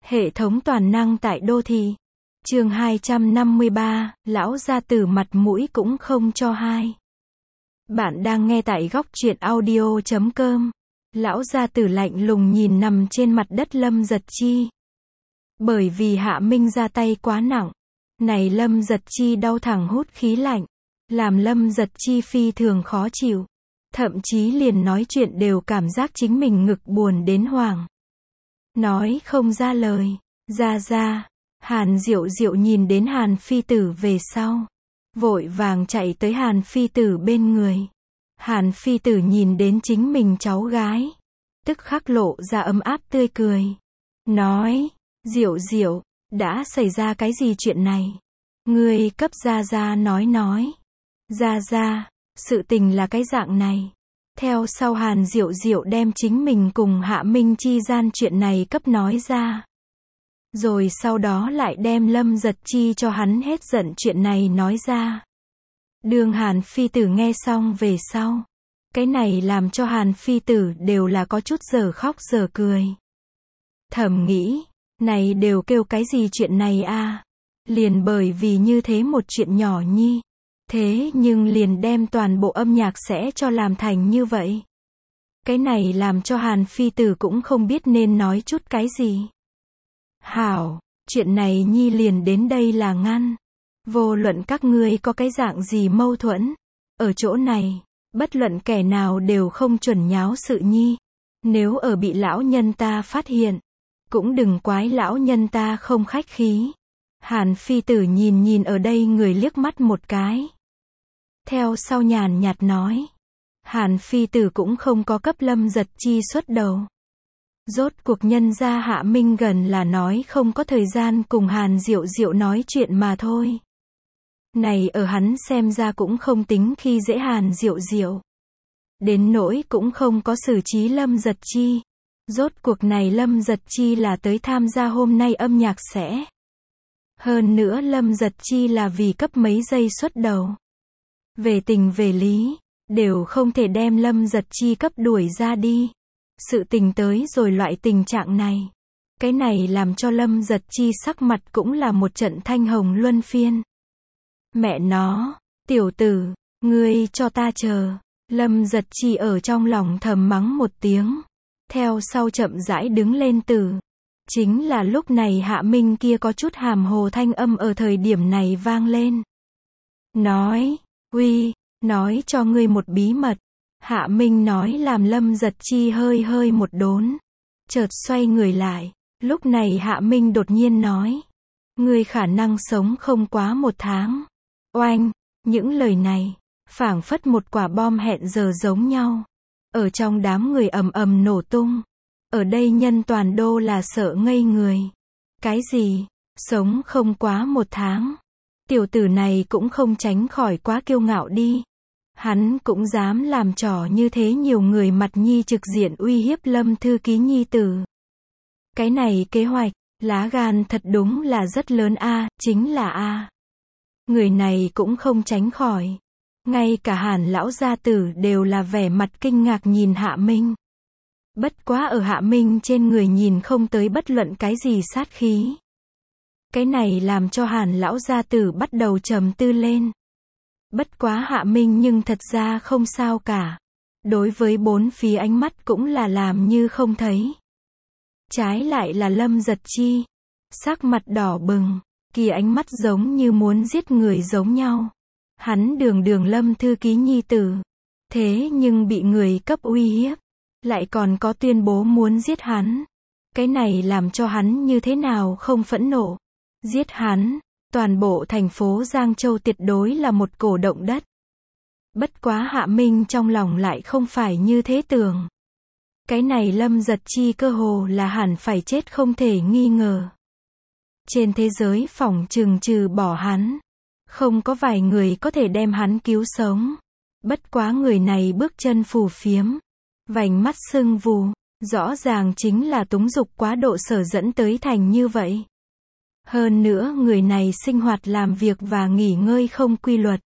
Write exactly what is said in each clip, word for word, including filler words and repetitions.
Hệ thống toàn năng tại đô thị. Chương hai trăm năm mươi ba, lão gia tử mặt mũi cũng không cho hai. Bạn đang nghe tại góc truyện audio chấm com. Lão gia tử lạnh lùng nhìn nằm trên mặt đất Lâm Giật Chi. Bởi vì Hạ Minh ra tay quá nặng. Này Lâm Giật Chi đau thẳng hút khí lạnh. Làm Lâm Giật Chi phi thường khó chịu. Thậm chí liền nói chuyện đều cảm giác chính mình ngực buồn đến hoảng. Nói không ra lời. Ra ra. Hàn Diệu Diệu nhìn đến Hàn Phi Tử về sau. Vội vàng chạy tới Hàn Phi Tử bên người. Hàn Phi Tử nhìn đến chính mình cháu gái. Tức khắc lộ ra ấm áp tươi cười. Nói, Diệu Diệu, đã xảy ra cái gì chuyện này? Ngươi cấp ra ra nói nói. Ra ra, sự tình là cái dạng này. Theo sau Hàn Diệu Diệu đem chính mình cùng Hạ Minh chi gian chuyện này cấp nói ra. Rồi sau đó lại đem Lâm Giật Chi cho hắn hết giận chuyện này nói ra. Đường Hàn Phi Tử nghe xong về sau. Cái này làm cho Hàn Phi Tử đều là có chút giờ khóc giờ cười. Thầm nghĩ, này đều kêu cái gì chuyện này a? Liền bởi vì như thế một chuyện nhỏ nhi. Thế nhưng liền đem toàn bộ âm nhạc sẽ cho làm thành như vậy. Cái này làm cho Hàn Phi Tử cũng không biết nên nói chút cái gì. Hảo, chuyện này nhi liền đến đây là ngăn. Vô luận các ngươi có cái dạng gì mâu thuẫn. Ở chỗ này, bất luận kẻ nào đều không chuẩn nháo sự nhi. Nếu ở bị lão nhân ta phát hiện, cũng đừng quái lão nhân ta không khách khí. Hàn Phi Tử nhìn nhìn ở đây người liếc mắt một cái. Theo sau nhàn nhạt nói. Hàn Phi Tử cũng không có cấp Lâm Giật Chi xuất đầu. Rốt cuộc nhân ra Hạ Minh gần là nói không có thời gian cùng Hàn Diệu Diệu nói chuyện mà thôi. Này ở hắn xem ra cũng không tính khi dễ Hàn Diệu Diệu. Đến nỗi cũng không có xử trí Lâm Giật Chi. Rốt cuộc này Lâm Giật Chi là tới tham gia hôm nay âm nhạc sẽ. Hơn nữa Lâm Giật Chi là vì cấp mấy giây xuất đầu. Về tình về lý, đều không thể đem Lâm Giật Chi cấp đuổi ra đi. Sự tình tới rồi loại tình trạng này. Cái này làm cho Lâm Giật Chi sắc mặt cũng là một trận thanh hồng luân phiên. Mẹ nó, tiểu tử, ngươi cho ta chờ. Lâm Giật Chi ở trong lòng thầm mắng một tiếng. Theo sau chậm rãi đứng lên từ. Chính là lúc này Hạ Minh kia có chút hàm hồ thanh âm ở thời điểm này vang lên. Nói, uy, nói cho ngươi một bí mật. Hạ Minh nói làm Lâm Giật Chi hơi hơi một đốn. Chợt xoay người lại. Lúc này Hạ Minh đột nhiên nói. Ngươi khả năng sống không quá một tháng. Oanh, những lời này, phảng phất một quả bom hẹn giờ giống nhau. Ở trong đám người ầm ầm nổ tung. Ở đây nhân toàn đô là sợ ngây người. Cái gì? Sống không quá một tháng. Tiểu tử này cũng không tránh khỏi quá kiêu ngạo đi. Hắn cũng dám làm trò như thế nhiều người mặt nhi trực diện uy hiếp Lâm thư ký nhi tử. Cái này kế hoạch, lá gan thật đúng là rất lớn a, chính là a. Người này cũng không tránh khỏi. Ngay cả Hàn lão gia tử đều là vẻ mặt kinh ngạc nhìn Hạ Minh. Bất quá ở Hạ Minh trên người nhìn không tới bất luận cái gì sát khí. Cái này làm cho Hàn lão gia tử bắt đầu trầm tư lên. Bất quá Hạ Minh nhưng thật ra không sao cả. Đối với bốn phía ánh mắt cũng là làm như không thấy. Trái lại là Lâm Giật Chi. Sắc mặt đỏ bừng. Kia ánh mắt giống như muốn giết người giống nhau. Hắn đường đường Lâm thư ký nhi tử. Thế nhưng bị người cấp uy hiếp. Lại còn có tuyên bố muốn giết hắn. Cái này làm cho hắn như thế nào không phẫn nộ. Giết hắn. Toàn bộ thành phố Giang Châu tuyệt đối là một cổ động đất. Bất quá Hạ Minh trong lòng lại không phải như thế tưởng. Cái này Lâm Giật Chi cơ hồ là hẳn phải chết không thể nghi ngờ. Trên thế giới phỏng chừng trừ bỏ hắn. Không có vài người có thể đem hắn cứu sống. Bất quá người này bước chân phù phiếm. Vành mắt sưng vù. Rõ ràng chính là túng dục quá độ sở dẫn tới thành như vậy. Hơn nữa người này sinh hoạt làm việc và nghỉ ngơi không quy luật.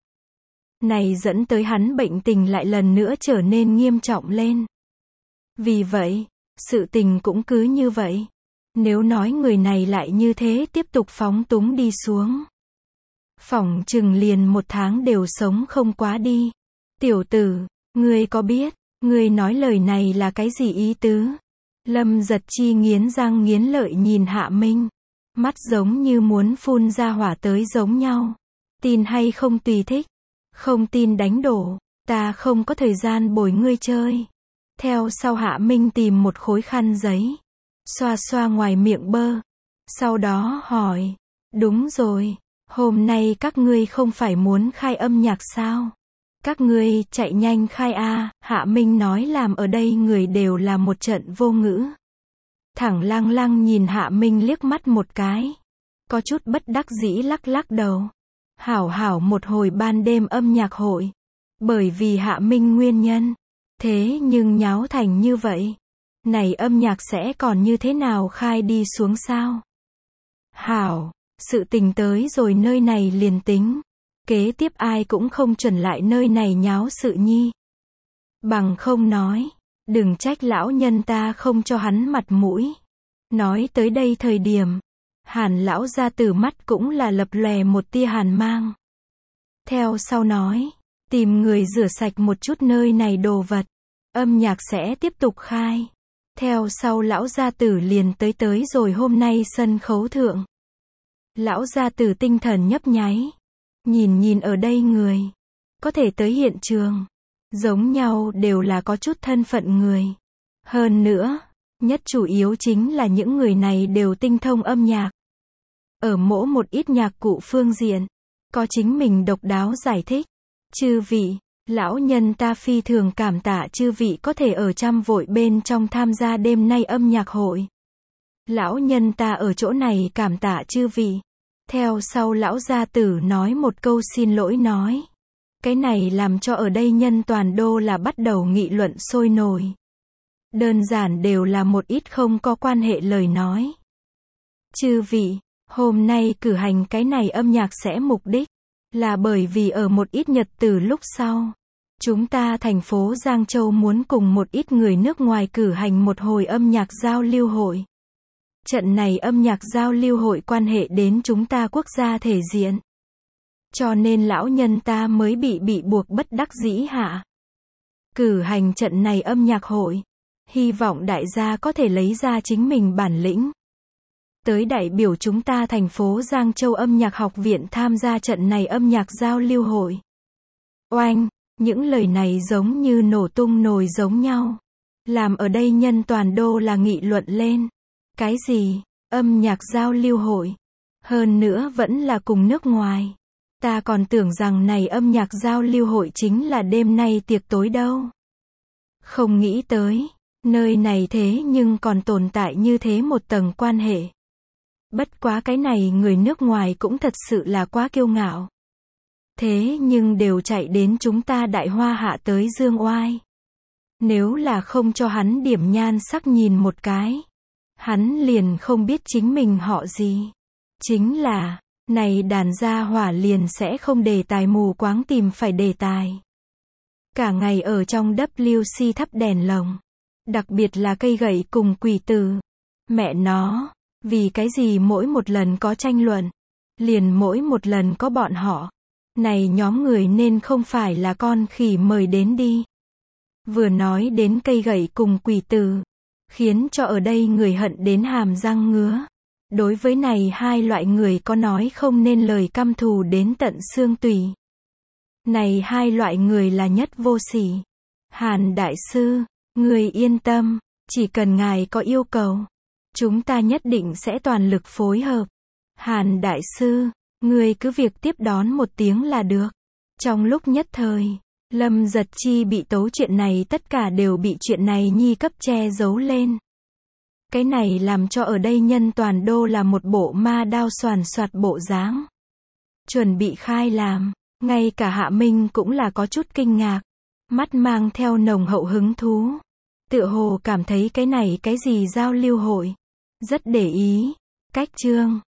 Này dẫn tới hắn bệnh tình lại lần nữa trở nên nghiêm trọng lên. Vì vậy, sự tình cũng cứ như vậy. Nếu nói người này lại như thế tiếp tục phóng túng đi xuống, phỏng chừng liền một tháng đều sống không quá đi. Tiểu tử, ngươi có biết, ngươi nói lời này là cái gì ý tứ? Lâm Giật Chi nghiến răng nghiến lợi nhìn Hạ Minh. Mắt giống như muốn phun ra hỏa tới giống nhau. Tin hay không tùy thích. Không tin đánh đổ. Ta không có thời gian bồi ngươi chơi. Theo sau Hạ Minh tìm một khối khăn giấy. Xoa xoa ngoài miệng bơ. Sau đó hỏi. Đúng rồi. Hôm nay các ngươi không phải muốn khai âm nhạc sao? Các ngươi chạy nhanh khai a. Hạ Minh nói làm ở đây người đều là một trận vô ngữ. Thẳng lăng lăng nhìn Hạ Minh liếc mắt một cái. Có chút bất đắc dĩ lắc lắc đầu. Hảo hảo một hồi ban đêm âm nhạc hội. Bởi vì Hạ Minh nguyên nhân. Thế nhưng nháo thành như vậy. Này âm nhạc sẽ còn như thế nào khai đi xuống sao? Hảo, sự tình tới rồi nơi này liền tính. Kế tiếp ai cũng không chuẩn lại nơi này nháo sự nhi. Bằng không nói. Đừng trách lão nhân ta không cho hắn mặt mũi. Nói tới đây thời điểm. Hàn lão gia tử mắt cũng là lập lòe một tia hàn mang. Theo sau nói. Tìm người rửa sạch một chút nơi này đồ vật. Âm nhạc sẽ tiếp tục khai. Theo sau lão gia tử liền tới tới rồi hôm nay sân khấu thượng. Lão gia tử tinh thần nhấp nháy. Nhìn nhìn ở đây người. Có thể tới hiện trường. Giống nhau đều là có chút thân phận người. Hơn nữa, nhất chủ yếu chính là những người này đều tinh thông âm nhạc. Ở mỗi một ít nhạc cụ phương diện, có chính mình độc đáo giải thích. Chư vị, lão nhân ta phi thường cảm tạ chư vị có thể ở trăm vội bên trong tham gia đêm nay âm nhạc hội. Lão nhân ta ở chỗ này cảm tạ chư vị. Theo sau lão gia tử nói một câu xin lỗi nói. Cái này làm cho ở đây nhân toàn đô là bắt đầu nghị luận sôi nổi. Đơn giản đều là một ít không có quan hệ lời nói. Chư vị, hôm nay cử hành cái này âm nhạc sẽ mục đích là bởi vì ở một ít nhật từ lúc sau, chúng ta thành phố Giang Châu muốn cùng một ít người nước ngoài cử hành một hồi âm nhạc giao lưu hội. Trận này âm nhạc giao lưu hội quan hệ đến chúng ta quốc gia thể diện. Cho nên lão nhân ta mới bị bị buộc bất đắc dĩ hạ. Cử hành trận này âm nhạc hội. Hy vọng đại gia có thể lấy ra chính mình bản lĩnh. Tới đại biểu chúng ta thành phố Giang Châu âm nhạc học viện tham gia trận này âm nhạc giao lưu hội. Oanh, những lời này giống như nổ tung nồi giống nhau. Làm ở đây nhân toàn đô là nghị luận lên. Cái gì? Âm nhạc giao lưu hội. Hơn nữa vẫn là cùng nước ngoài. Ta còn tưởng rằng này âm nhạc giao lưu hội chính là đêm nay tiệc tối đâu. Không nghĩ tới, nơi này thế nhưng còn tồn tại như thế một tầng quan hệ. Bất quá cái này người nước ngoài cũng thật sự là quá kiêu ngạo. Thế nhưng đều chạy đến chúng ta Đại Hoa Hạ tới dương oai. Nếu là không cho hắn điểm nhan sắc nhìn một cái, hắn liền không biết chính mình họ gì. Chính là, này đàn gia hỏa liền sẽ không đề tài mù quáng tìm phải đề tài. Cả ngày ở trong W C thắp đèn lồng. Đặc biệt là cây gậy cùng quỷ tử. Mẹ nó, vì cái gì mỗi một lần có tranh luận, liền mỗi một lần có bọn họ. Này nhóm người nên không phải là con khỉ mời đến đi. Vừa nói đến cây gậy cùng quỷ tử, khiến cho ở đây người hận đến hàm răng ngứa. Đối với này hai loại người có nói không nên lời căm thù đến tận xương tủy. Này hai loại người là nhất vô sỉ. Hàn đại sư, người yên tâm, chỉ cần ngài có yêu cầu, chúng ta nhất định sẽ toàn lực phối hợp. Hàn đại sư, người cứ việc tiếp đón một tiếng là được. Trong lúc nhất thời, Lâm Giật Chi bị tấu chuyện này tất cả đều bị chuyện này nhi cấp che giấu lên. Cái này làm cho ở đây nhân toàn đô là một bộ ma đao soàn soạt bộ dáng. Chuẩn bị khai làm, ngay cả Hạ Minh cũng là có chút kinh ngạc. Mắt mang theo nồng hậu hứng thú. Tựa hồ cảm thấy cái này cái gì giao lưu hội. Rất để ý. Cách chương.